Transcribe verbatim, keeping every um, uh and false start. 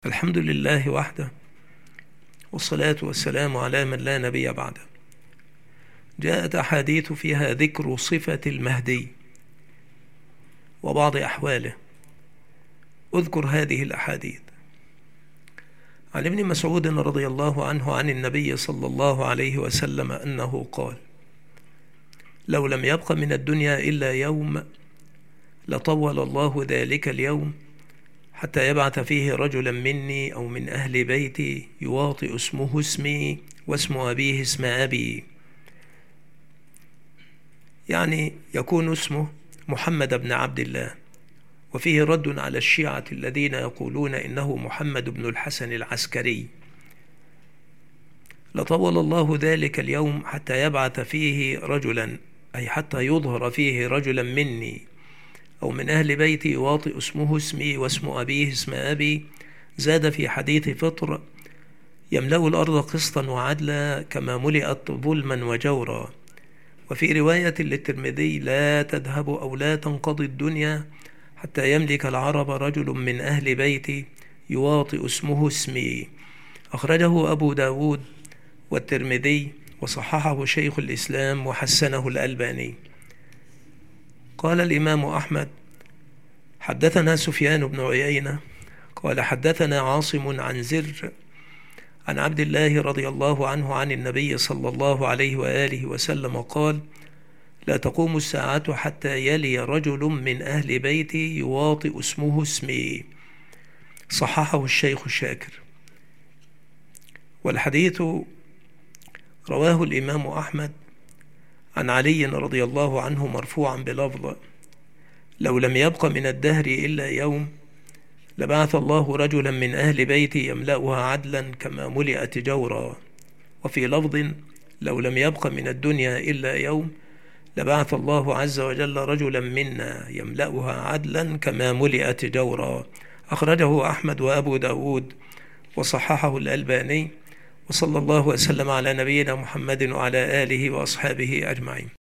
الحمد لله وحده، والصلاة والسلام على من لا نبي بعده. جاءت أحاديث فيها ذكر صفة المهدي وبعض أحواله. أذكر هذه الأحاديث. عن ابن مسعود رضي الله عنه عن النبي صلى الله عليه وسلم أنه قال: لو لم يبق من الدنيا إلا يوم لطول الله ذلك اليوم حتى يبعث فيه رجلا مني أو من أهل بيتي يواطئ اسمه اسمي واسم أبيه اسم أبي، يعني يكون اسمه محمد بن عبد الله. وفيه رد على الشيعة الذين يقولون إنه محمد بن الحسن العسكري. لطول الله ذلك اليوم حتى يبعث فيه رجلا، أي حتى يظهر فيه رجلا مني أو من أهل بيتي يواطئ اسمه اسمي واسم أبيه اسم أبي. زاد في حديث فطر: يملأ الأرض قسطا وعدلا كما ملئت ظلما وجورا. وفي رواية للترمذي: لا تذهب أو لا تنقضي الدنيا حتى يملك العرب رجل من أهل بيتي يواطئ اسمه اسمي. أخرجه أبو داود والترمذي وصححه شيخ الإسلام وحسنه الألباني. قال الإمام أحمد: حدثنا سفيان بن عيينة قال حدثنا عاصم عن زر عن عبد الله رضي الله عنه عن النبي صلى الله عليه وآله وسلم قال: لا تقوم الساعة حتى يلي رجل من أهل بيتي يواطئ اسمه اسمي. صححه الشيخ الشاكر. والحديث رواه الإمام أحمد عن علي رضي الله عنه مرفوعا بلفظ: لو لم يبق من الدهر إلا يوم لبعث الله رجلا من أهل بيتي يملأها عدلا كما ملئت جورا. وفي لفظ: لو لم يبق من الدنيا إلا يوم لبعث الله عز وجل رجلا منا يملأها عدلا كما ملئت جورا. أخرجه أحمد وأبو داود وصححه الألباني. وصلى الله وسلم على نبينا محمد وعلى آله وأصحابه أجمعين.